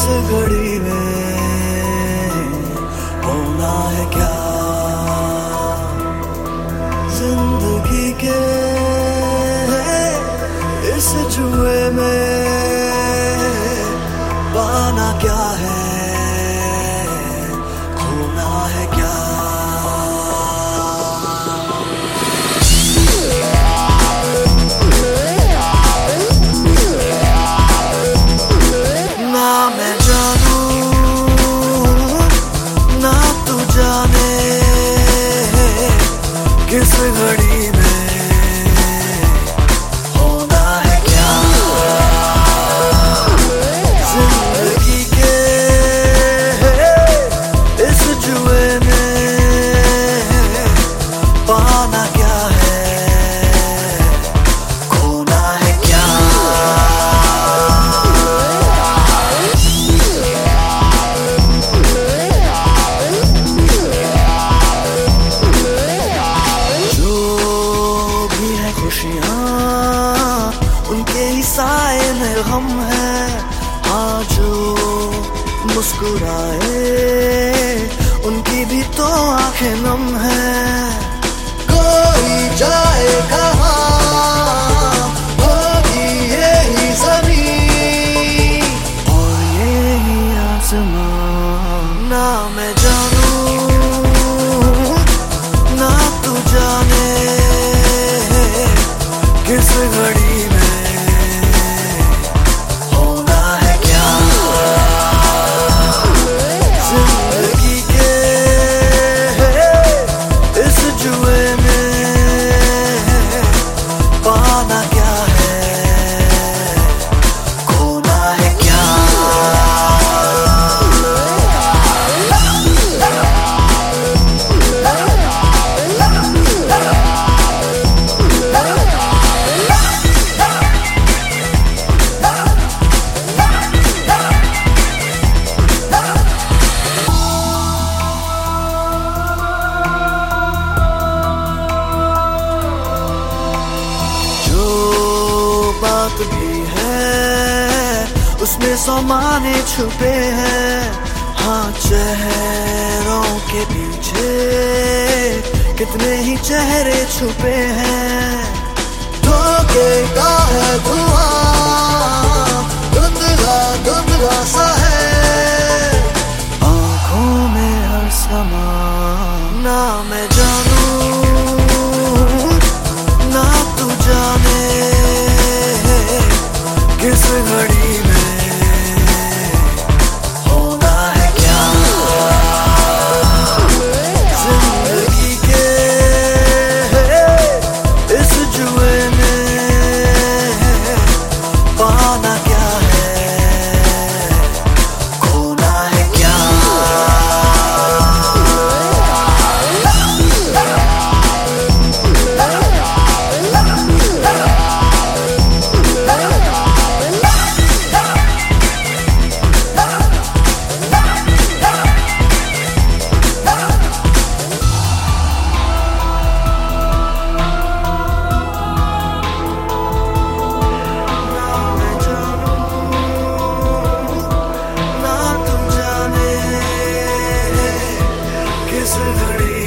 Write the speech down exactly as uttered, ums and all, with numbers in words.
घड़ी में होना है क्या जिंदगी के इस जुए में पाना क्या है खोना है क्या। ना मैं जानूं ना तू जाने किस घड़ी में होना है क्या जिंदगी के इस जुए में पाना क्या है खोना है क्या। खुशियाँ उनके ही साए में गम है हाँ जो मुस्कुराए उनकी भी तो आंखें नम है। कोई जाए कहाँ होगी यही ज़मीं और यही आसमां। ना मैं जानूं ना तू जाने किस घड़ी में होना है क्या जिंदगी के इस जुए में पाना क्या है खोना है क्या। बात भी है उसमें सौ माने छुपे हैं हाँ चेहरों के पीछे कितने ही चेहरे छुपे हैं। धोखे का है धुआं धुंधला धुंधला सा है आंखों में हर समा। ना मैं जानूं ना तू जाने किस घड़ी में होना है क्या जिंदगी के इस जुए में पाना क्या है खोना है क्या। किस घड़ी